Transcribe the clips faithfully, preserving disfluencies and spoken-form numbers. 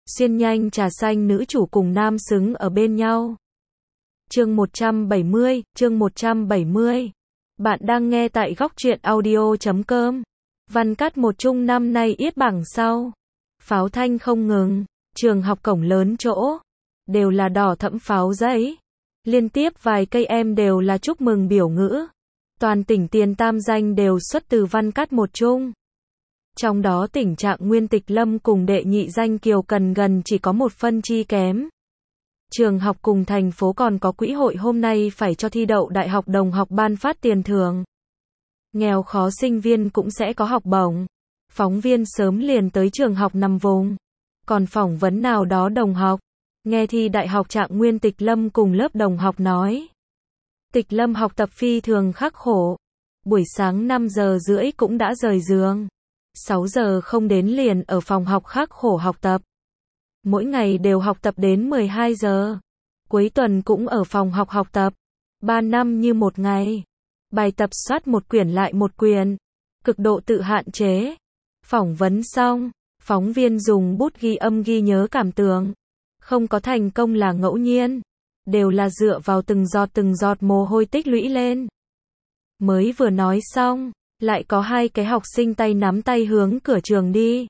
Xuyên nhanh trà xanh nữ chủ cùng nam xứng ở bên nhau. Chương một trăm bảy mươi, chương một trăm bảy mươi. Bạn đang nghe tại góc truyện audio chấm com. Văn Cát một trung năm nay yết bảng sau. Pháo thanh không ngừng, trường học cổng lớn chỗ đều là đỏ thẫm pháo giấy. Liên tiếp vài cây em đều là chúc mừng biểu ngữ. Toàn tỉnh tiền tam danh đều xuất từ Văn Cát một trung. Trong đó tỉnh Trạng Nguyên Tịch Lâm cùng đệ nhị danh Kiều Cần gần chỉ có một phân chi kém. Trường học cùng thành phố còn có quỹ hội hôm nay phải cho thi đậu đại học đồng học ban phát tiền thưởng. Nghèo khó sinh viên cũng sẽ có học bổng. Phóng viên sớm liền tới trường học nằm vùng. Còn phỏng vấn nào đó đồng học. Nghe thi đại học Trạng Nguyên Tịch Lâm cùng lớp đồng học nói. Tịch Lâm học tập phi thường khắc khổ. Buổi sáng năm giờ rưỡi cũng đã rời giường. sáu giờ không đến liền ở phòng học khắc khổ học tập. Mỗi ngày đều học tập đến mười hai giờ. Cuối tuần cũng ở phòng học học tập. ba năm như một ngày. Bài tập soát một quyển lại một quyển. Cực độ tự hạn chế. Phỏng vấn xong, phóng viên dùng bút ghi âm ghi nhớ cảm tưởng. Không có thành công là ngẫu nhiên. Đều là dựa vào từng giọt từng giọt mồ hôi tích lũy lên. Mới vừa nói xong, lại có hai cái học sinh tay nắm tay hướng cửa trường đi.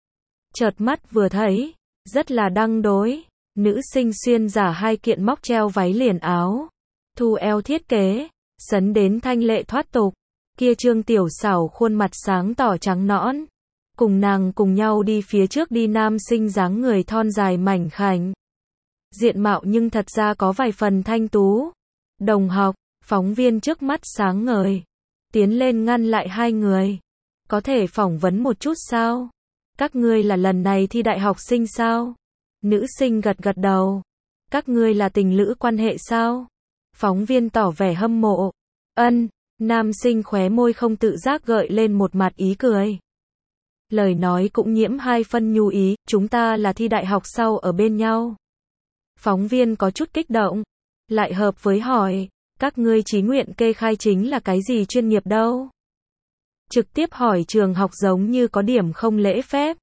Chợt mắt vừa thấy, rất là đăng đối. Nữ sinh xuyên giả hai kiện móc treo váy liền áo. Thu eo thiết kế, sấn đến thanh lệ thoát tục. Kia trương tiểu xảo khuôn mặt sáng tỏ trắng nõn. Cùng nàng cùng nhau đi phía trước đi nam sinh dáng người thon dài mảnh khảnh. Diện mạo nhưng thật ra có vài phần thanh tú. Đồng học, phóng viên trước mắt sáng ngời. Tiến lên ngăn lại hai người. Có thể phỏng vấn một chút sao? Các ngươi là lần này thi đại học sinh sao? Nữ sinh gật gật đầu. Các ngươi là tình lữ quan hệ sao? Phóng viên tỏ vẻ hâm mộ. Ân, nam sinh khóe môi không tự giác gợi lên một mặt ý cười. Lời nói cũng nhiễm hai phân nhu ý, chúng ta là thi đại học sau ở bên nhau. Phóng viên có chút kích động. Lại hợp với hỏi. Các ngươi chí nguyện kê khai chính là cái gì chuyên nghiệp đâu? Trực tiếp hỏi trường học giống như có điểm không lễ phép.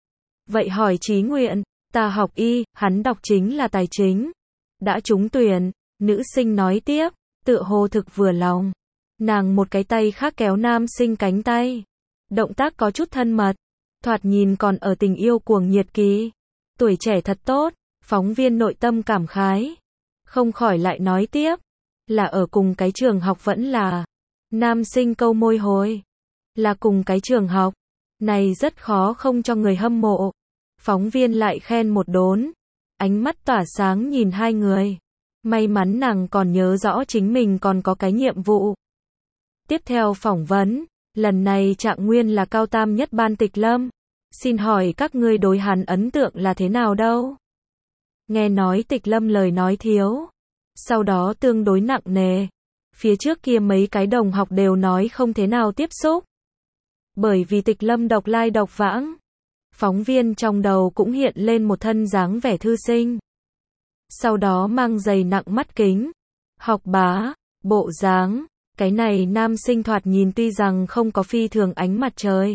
Vậy hỏi chí nguyện, ta học y, hắn đọc chính là tài chính. Đã trúng tuyển, nữ sinh nói tiếp, tựa hồ thực vừa lòng. Nàng một cái tay khác kéo nam sinh cánh tay. Động tác có chút thân mật. Thoạt nhìn còn ở tình yêu cuồng nhiệt kỳ. Tuổi trẻ thật tốt, phóng viên nội tâm cảm khái. Không khỏi lại nói tiếp. Là ở cùng cái trường học vẫn là. Nam sinh câu môi hồi. Là cùng cái trường học. Này rất khó không cho người hâm mộ. Phóng viên lại khen một đốn. Ánh mắt tỏa sáng nhìn hai người. May mắn nàng còn nhớ rõ chính mình còn có cái nhiệm vụ. Tiếp theo phỏng vấn. Lần này Trạng Nguyên là cao tam nhất ban Tịch Lâm. Xin hỏi các ngươi đối hắn ấn tượng là thế nào đâu? Nghe nói Tịch Lâm lời nói thiếu. Sau đó tương đối nặng nề. Phía trước kia mấy cái đồng học đều nói không thế nào tiếp xúc. Bởi vì Tịch Lâm độc lai độc vãng. Phóng viên trong đầu cũng hiện lên một thân dáng vẻ thư sinh. Sau đó mang giày nặng mắt kính. Học bá, bộ dáng. Cái này nam sinh thoạt nhìn tuy rằng không có phi thường ánh mặt trời.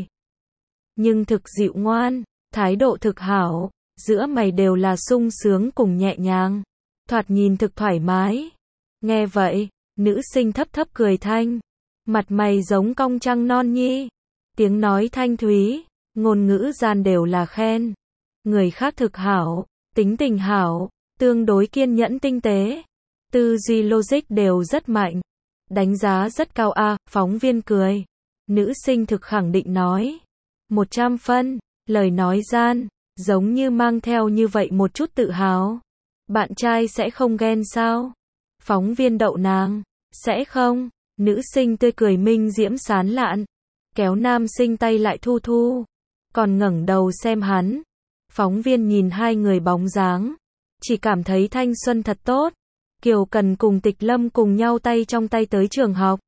Nhưng thực dịu ngoan, thái độ thực hảo. Giữa mày đều là sung sướng cùng nhẹ nhàng. Thoạt nhìn thực thoải mái. Nghe vậy, nữ sinh thấp thấp cười thanh. Mặt mày giống cong trăng non nhi. Tiếng nói thanh thúy, ngôn ngữ gian đều là khen. Người khác thực hảo, tính tình hảo, tương đối kiên nhẫn tinh tế. Tư duy logic đều rất mạnh. Đánh giá rất cao a, à, phóng viên cười. Nữ sinh thực khẳng định nói. một trăm phân, lời nói gian, giống như mang theo như vậy một chút tự hào. Bạn trai sẽ không ghen sao? Phóng viên đậu nàng. Sẽ không. Nữ sinh tươi cười minh diễm sán lạn. Kéo nam sinh tay lại thu thu. Còn ngẩng đầu xem hắn. Phóng viên nhìn hai người bóng dáng. Chỉ cảm thấy thanh xuân thật tốt. Kiều Cần cùng Tịch Lâm cùng nhau tay trong tay tới trường học.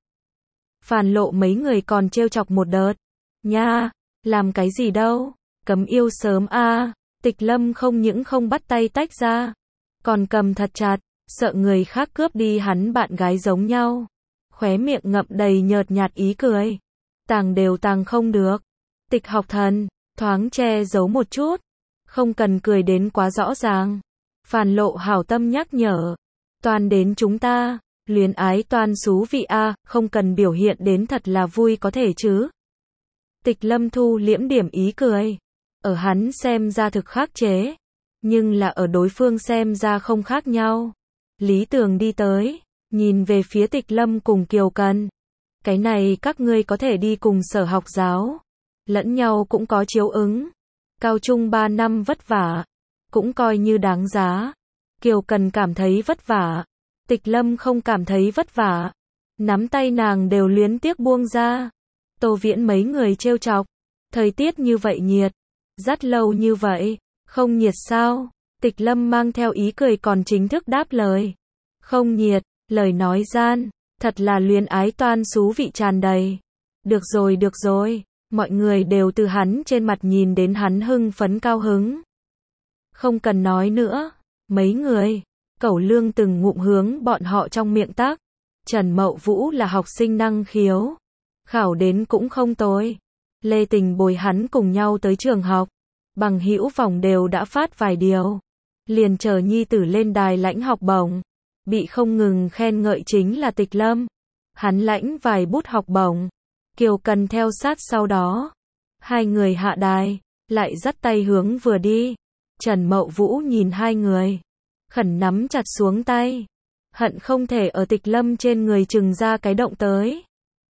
Phàn Lộ mấy người còn trêu chọc một đợt. Nha, làm cái gì đâu? Cấm yêu sớm a. À. Tịch Lâm không những không bắt tay tách ra. Còn cầm thật chặt, sợ người khác cướp đi hắn bạn gái giống nhau. Khóe miệng ngậm đầy nhợt nhạt ý cười. Tàng đều tàng không được. Tịch học thần, thoáng che giấu một chút. Không cần cười đến quá rõ ràng. Phàn Lộ hảo tâm nhắc nhở. Toàn đến chúng ta, luyến ái toàn xú vị a, không cần biểu hiện đến thật là vui có thể chứ. Tịch Lâm thu liễm điểm ý cười. Ở hắn xem ra thực khắc chế, nhưng là ở đối phương xem ra không khác nhau. Lý Tường đi tới, nhìn về phía Tịch Lâm cùng Kiều Cần. Cái này các ngươi có thể đi cùng Sở học giáo. Lẫn nhau cũng có chiếu ứng. Cao trung ba năm vất vả, cũng coi như đáng giá. Kiều Cần cảm thấy vất vả. Tịch Lâm không cảm thấy vất vả. Nắm tay nàng đều luyến tiếc buông ra. Tô Viễn mấy người trêu chọc. Thời tiết như vậy nhiệt. Dắt lâu như vậy. Không nhiệt sao? Tịch Lâm mang theo ý cười còn chính thức đáp lời. Không nhiệt. Lời nói gian. Thật là luyến ái toan xú vị tràn đầy. Được rồi được rồi. Mọi người đều từ hắn trên mặt nhìn đến hắn hưng phấn cao hứng. Không cần nói nữa. Mấy người. Cẩu Lương từng ngụm hướng bọn họ trong miệng tác. Trần Mậu Vũ là học sinh năng khiếu. Khảo đến cũng không tồi. Lê Tình bồi hắn cùng nhau tới trường học. Bằng hữu vòng đều đã phát vài điều. Liền chờ nhi tử lên đài lãnh học bổng. Bị không ngừng khen ngợi chính là Tịch Lâm. Hắn lãnh vài bút học bổng. Kiều Cần theo sát sau đó. Hai người hạ đài. Lại dắt tay hướng vừa đi. Trần Mậu Vũ nhìn hai người. Khẩn nắm chặt xuống tay. Hận không thể ở Tịch Lâm trên người trừng ra cái động tới.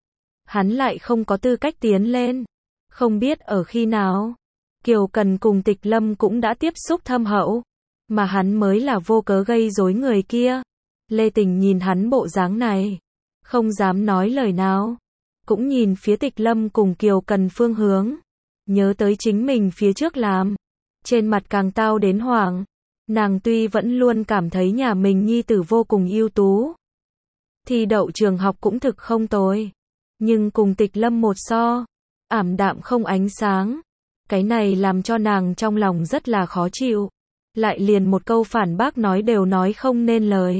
Hắn lại không có tư cách tiến lên. Không biết ở khi nào. Kiều Cần cùng Tịch Lâm cũng đã tiếp xúc thâm hậu. Mà hắn mới là vô cớ gây rối người kia. Lê Tình nhìn hắn bộ dáng này. Không dám nói lời nào. Cũng nhìn phía Tịch Lâm cùng Kiều Cần phương hướng. Nhớ tới chính mình phía trước làm. Trên mặt càng tao đến hoảng. Nàng tuy vẫn luôn cảm thấy nhà mình nhi tử vô cùng ưu tú. Thi đậu trường học cũng thực không tồi. Nhưng cùng Tịch Lâm một so. Ảm đạm không ánh sáng. Cái này làm cho nàng trong lòng rất là khó chịu. Lại liền một câu phản bác nói đều nói không nên lời.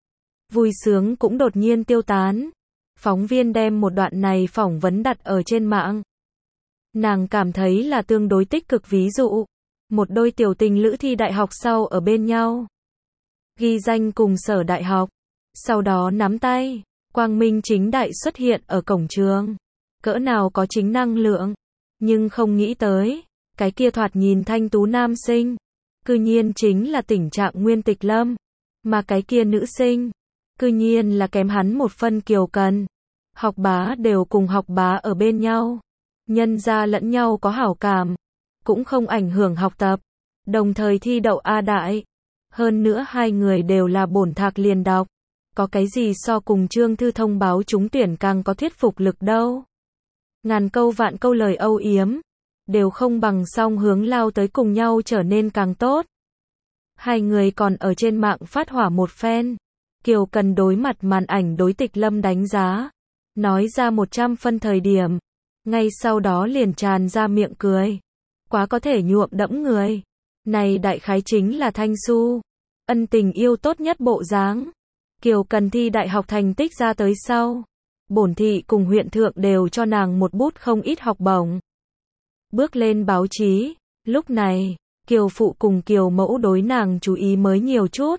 Vui sướng cũng đột nhiên tiêu tán. Phóng viên đem một đoạn này phỏng vấn đặt ở trên mạng. Nàng cảm thấy là tương đối tích cực ví dụ. Một đôi tiểu tình lữ thi đại học sau ở bên nhau. Ghi danh cùng Sở đại học. Sau đó nắm tay. Quang minh chính đại xuất hiện ở cổng trường. Cỡ nào có chính năng lượng. Nhưng không nghĩ tới. Cái kia thoạt nhìn thanh tú nam sinh. Cư nhiên chính là tình trạng nguyên Tịch Lâm. Mà cái kia nữ sinh. Cư nhiên là kém hắn một phân Kiều Cần. Học bá đều cùng học bá ở bên nhau. Nhân ra lẫn nhau có hảo cảm. Cũng không ảnh hưởng học tập. Đồng thời thi đậu A đại. Hơn nữa hai người đều là bổn thạc liền đọc. Có cái gì so cùng Trương Thư thông báo trúng tuyển càng có thuyết phục lực đâu. Ngàn câu vạn câu lời âu yếm. Đều không bằng song hướng lao tới cùng nhau trở nên càng tốt. Hai người còn ở trên mạng phát hỏa một phen. Kiều Cần đối mặt màn ảnh đối Tịch Lâm đánh giá. Nói ra một trăm phân thời điểm. Ngay sau đó liền tràn ra miệng cười. Quá có thể nhuộm đẫm người. Này đại khái chính là Thanh Xu. Ân tình yêu tốt nhất bộ dáng. Kiều Cần thi đại học thành tích ra tới sau. Bổn thị cùng huyện thượng đều cho nàng một bút không ít học bổng. Bước lên báo chí. Lúc này, Kiều phụ cùng Kiều mẫu đối nàng chú ý mới nhiều chút.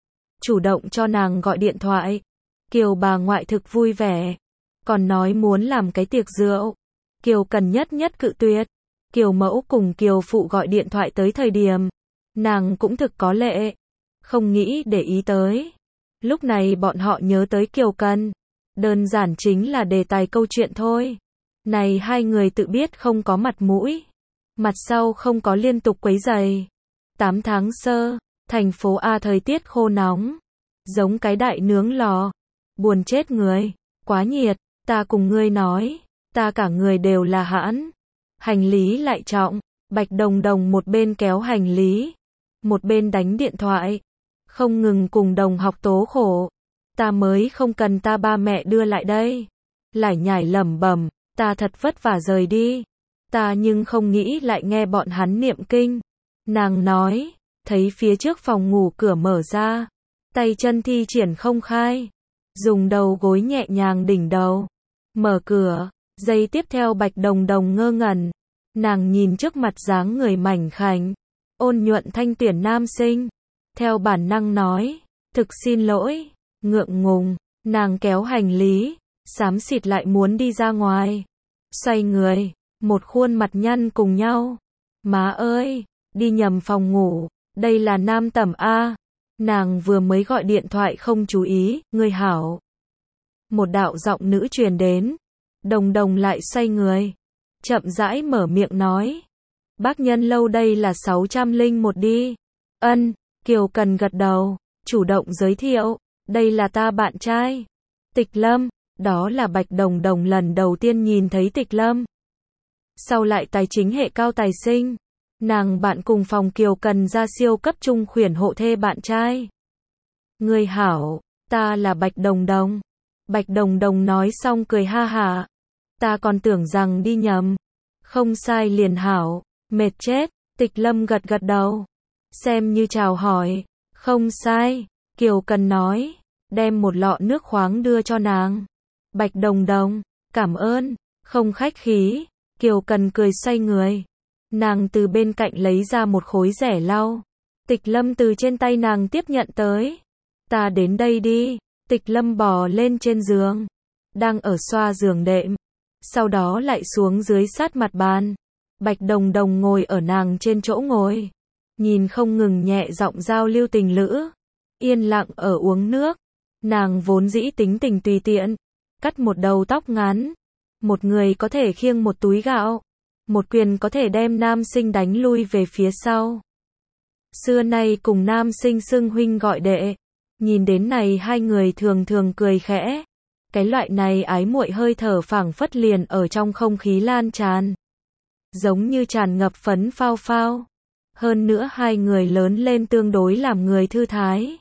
Chủ động cho nàng gọi điện thoại. Kiều bà ngoại thực vui vẻ. Còn nói muốn làm cái tiệc rượu. Kiều Cần nhất nhất cự tuyệt. Kiều mẫu cùng Kiều phụ gọi điện thoại tới thời điểm. Nàng cũng thực có lệ. Không nghĩ để ý tới. Lúc này bọn họ nhớ tới Kiều Cần. Đơn giản chính là đề tài câu chuyện thôi. Này hai người tự biết không có mặt mũi. Mặt sau không có liên tục quấy giày. tám tháng sơ. Thành phố A thời tiết khô nóng. Giống cái đại nướng lò. Buồn chết người. Quá nhiệt. Ta cùng ngươi nói. Ta cả người đều là hãn. Hành lý lại trọng. Bạch Đồng Đồng một bên kéo hành lý. Một bên đánh điện thoại. Không ngừng cùng đồng học tố khổ. Ta mới không cần ta ba mẹ đưa lại đây. Lải nhải lẩm bẩm. Ta thật vất vả rời đi. Ta nhưng không nghĩ lại nghe bọn hắn niệm kinh. Nàng nói. Thấy phía trước phòng ngủ cửa mở ra. Tay chân thi triển không khai. Dùng đầu gối nhẹ nhàng đỉnh đầu. Mở cửa. Giây tiếp theo Bạch Đồng Đồng ngơ ngẩn. Nàng nhìn trước mặt dáng người mảnh khảnh. ôn nhuận thanh tuyển nam sinh. Theo bản năng nói, thực xin lỗi, ngượng ngùng, nàng kéo hành lý, xám xịt lại muốn đi ra ngoài. Xoay người, một khuôn mặt nhăn cùng nhau. Má ơi, đi nhầm phòng ngủ, đây là Nam Tẩm A. Nàng vừa mới gọi điện thoại không chú ý, người hảo. Một đạo giọng nữ truyền đến. Đồng Đồng lại xoay người, chậm rãi mở miệng nói. Bác Nhân lâu đây là sáu trăm lẻ một đi. Ân, Kiều Cần gật đầu, chủ động giới thiệu, đây là ta bạn trai. Tịch Lâm, đó là Bạch Đồng Đồng lần đầu tiên nhìn thấy Tịch Lâm. Sau lại tài chính hệ cao tài sinh, nàng bạn cùng phòng Kiều Cần ra siêu cấp trung khuyển hộ thê bạn trai. Người hảo, ta là Bạch Đồng Đồng. Bạch Đồng Đồng nói xong cười ha hả. Ta còn tưởng rằng đi nhầm. Không sai liền hảo, mệt chết. Tịch Lâm gật gật đầu, xem như chào hỏi. Không sai, Kiều Cần nói, đem một lọ nước khoáng đưa cho nàng. Bạch Đồng Đồng, cảm ơn, không khách khí. Kiều Cần cười xoay người. Nàng từ bên cạnh lấy ra một khối rẻ lau. Tịch Lâm từ trên tay nàng tiếp nhận tới. Ta đến đây đi. Tịch Lâm bò lên trên giường, đang ở xoa giường đệm, sau đó lại xuống dưới sát mặt bàn. Bạch Đồng Đồng ngồi ở nàng trên chỗ ngồi, nhìn không ngừng nhẹ giọng giao lưu tình lữ, yên lặng ở uống nước. Nàng vốn dĩ tính tình tùy tiện, cắt một đầu tóc ngắn, một người có thể khiêng một túi gạo, một quyền có thể đem nam sinh đánh lui về phía sau. Xưa nay cùng nam sinh xưng huynh gọi đệ. Nhìn đến này hai người thường thường cười khẽ. Cái loại này ái muội hơi thở phảng phất liền ở trong không khí lan tràn. Giống như tràn ngập phấn phao phao. Hơn nữa hai người lớn lên tương đối làm người thư thái.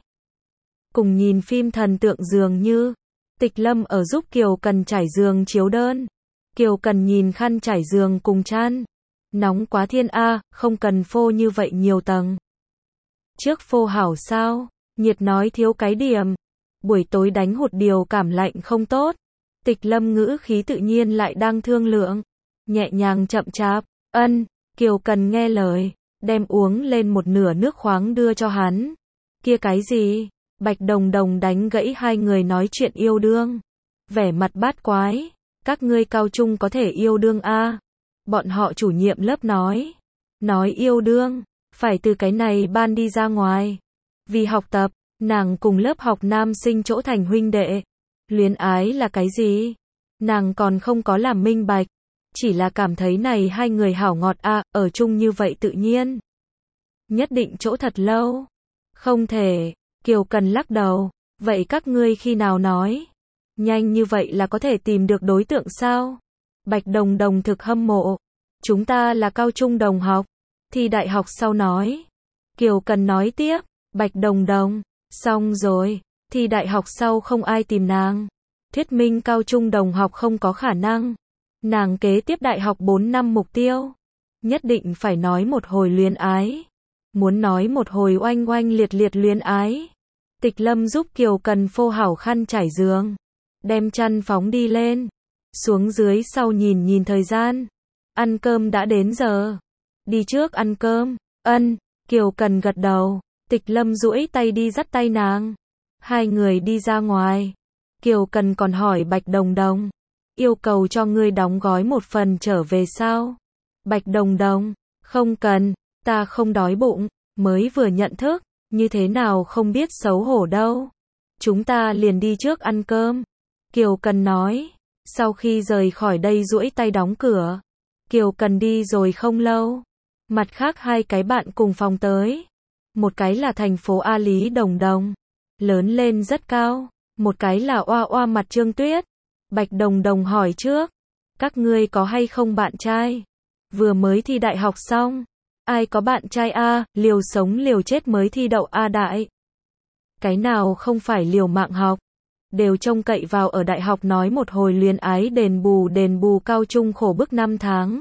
Cùng nhìn phim thần tượng dường như. Tịch Lâm ở giúp Kiều Cần trải giường chiếu đơn. Kiều Cần nhìn khăn trải giường cùng chăn. Nóng quá thiên a, không cần phô như vậy nhiều tầng. Trước phô hảo sao? Nhiệt nói thiếu cái điểm. Buổi tối đánh hụt điều cảm lạnh không tốt. Tịch Lâm ngữ khí tự nhiên lại đang thương lượng. Nhẹ nhàng chậm chạp. Ân, Kiều Cần nghe lời. Đem uống lên một nửa nước khoáng đưa cho hắn. Kia cái gì? Bạch Đồng Đồng đánh gãy hai người nói chuyện yêu đương. Vẻ mặt bát quái. Các ngươi cao trung có thể yêu đương a? Bọn họ chủ nhiệm lớp nói. Nói yêu đương. Phải từ cái này ban đi ra ngoài. Vì học tập, nàng cùng lớp học nam sinh chỗ thành huynh đệ. Luyến ái là cái gì? Nàng còn không có làm minh bạch. Chỉ là cảm thấy này hai người hảo ngọt a, à, ở chung như vậy tự nhiên. Nhất định chỗ thật lâu. Không thể. Kiều Cần lắc đầu. Vậy các ngươi khi nào nói? Nhanh như vậy là có thể tìm được đối tượng sao? Bạch Đồng Đồng thực hâm mộ. Chúng ta là cao trung đồng học. Thi đại học sau nói. Kiều Cần nói tiếp. Bạch Đồng Đồng, xong rồi, thi đại học sau không ai tìm nàng. Thuyết minh cao trung đồng học không có khả năng. Nàng kế tiếp đại học bốn năm mục tiêu. Nhất định phải nói một hồi luyến ái. Muốn nói một hồi oanh oanh liệt liệt luyến ái. Tịch Lâm giúp Kiều Cần phô hảo khăn trải giường. Đem chăn phóng đi lên. Xuống dưới sau nhìn nhìn thời gian. Ăn cơm đã đến giờ. Đi trước ăn cơm. Ân, Kiều Cần gật đầu. Tịch Lâm duỗi tay đi dắt tay nàng. Hai người đi ra ngoài. Kiều Cần còn hỏi Bạch Đồng Đồng. Yêu cầu cho ngươi đóng gói một phần trở về sao? Bạch Đồng Đồng. Không cần, ta không đói bụng. Mới vừa nhận thức, như thế nào không biết xấu hổ đâu. Chúng ta liền đi trước ăn cơm. Kiều Cần nói. Sau khi rời khỏi đây duỗi tay đóng cửa. Kiều Cần đi rồi không lâu. Mặt khác hai cái bạn cùng phòng tới. Một cái là thành phố A Lý Đồng Đồng. Lớn lên rất cao. Một cái là oa oa mặt Trương Tuyết. Bạch Đồng Đồng hỏi trước. Các ngươi có hay không bạn trai? Vừa mới thi đại học xong. Ai có bạn trai a? Liều sống liều chết mới thi đậu A đại. Cái nào không phải liều mạng học. Đều trông cậy vào ở đại học nói một hồi luyến ái đền bù đền bù cao trung khổ bức năm tháng.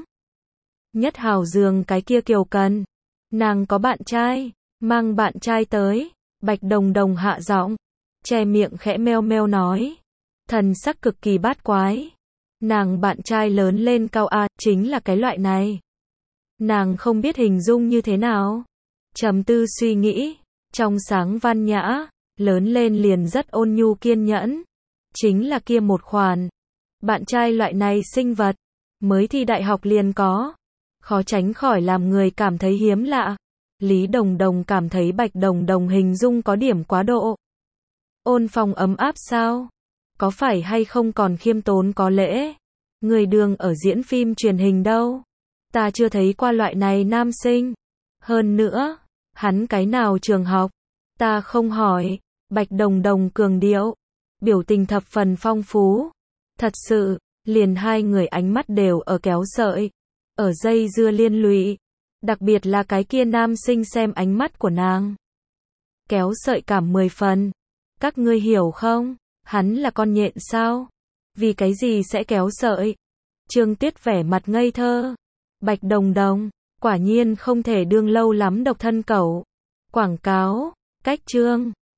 Nhất hào giường cái kia Kiều Cần. Nàng có bạn trai. Mang bạn trai tới. Bạch Đồng Đồng hạ giọng. Che miệng khẽ meo meo nói. Thần sắc cực kỳ bát quái. Nàng bạn trai lớn lên cao A, chính là cái loại này. Nàng không biết hình dung như thế nào. Trầm tư suy nghĩ, trong sáng văn nhã, lớn lên liền rất ôn nhu kiên nhẫn. Chính là kia một khoản. Bạn trai loại này sinh vật, mới thi đại học liền có. Khó tránh khỏi làm người cảm thấy hiếm lạ. Lý Đồng Đồng cảm thấy Bạch Đồng Đồng hình dung có điểm quá độ. Ôn phòng ấm áp sao? Có phải hay không còn khiêm tốn có lễ? Người đường ở diễn phim truyền hình đâu? Ta chưa thấy qua loại này nam sinh. Hơn nữa, hắn cái nào trường học? Ta không hỏi. Bạch Đồng Đồng cường điệu. Biểu tình thập phần phong phú. Thật sự, liền hai người ánh mắt đều ở kéo sợi. Ở dây dưa liên lụy. Đặc biệt là cái kia nam sinh xem ánh mắt của nàng. Kéo sợi cảm mười phần. Các ngươi hiểu không? Hắn là con nhện sao? Vì cái gì sẽ kéo sợi? Trương Tuyết vẻ mặt ngây thơ. Bạch Đồng Đồng, quả nhiên không thể đương lâu lắm độc thân cẩu. Quảng cáo, cách chương.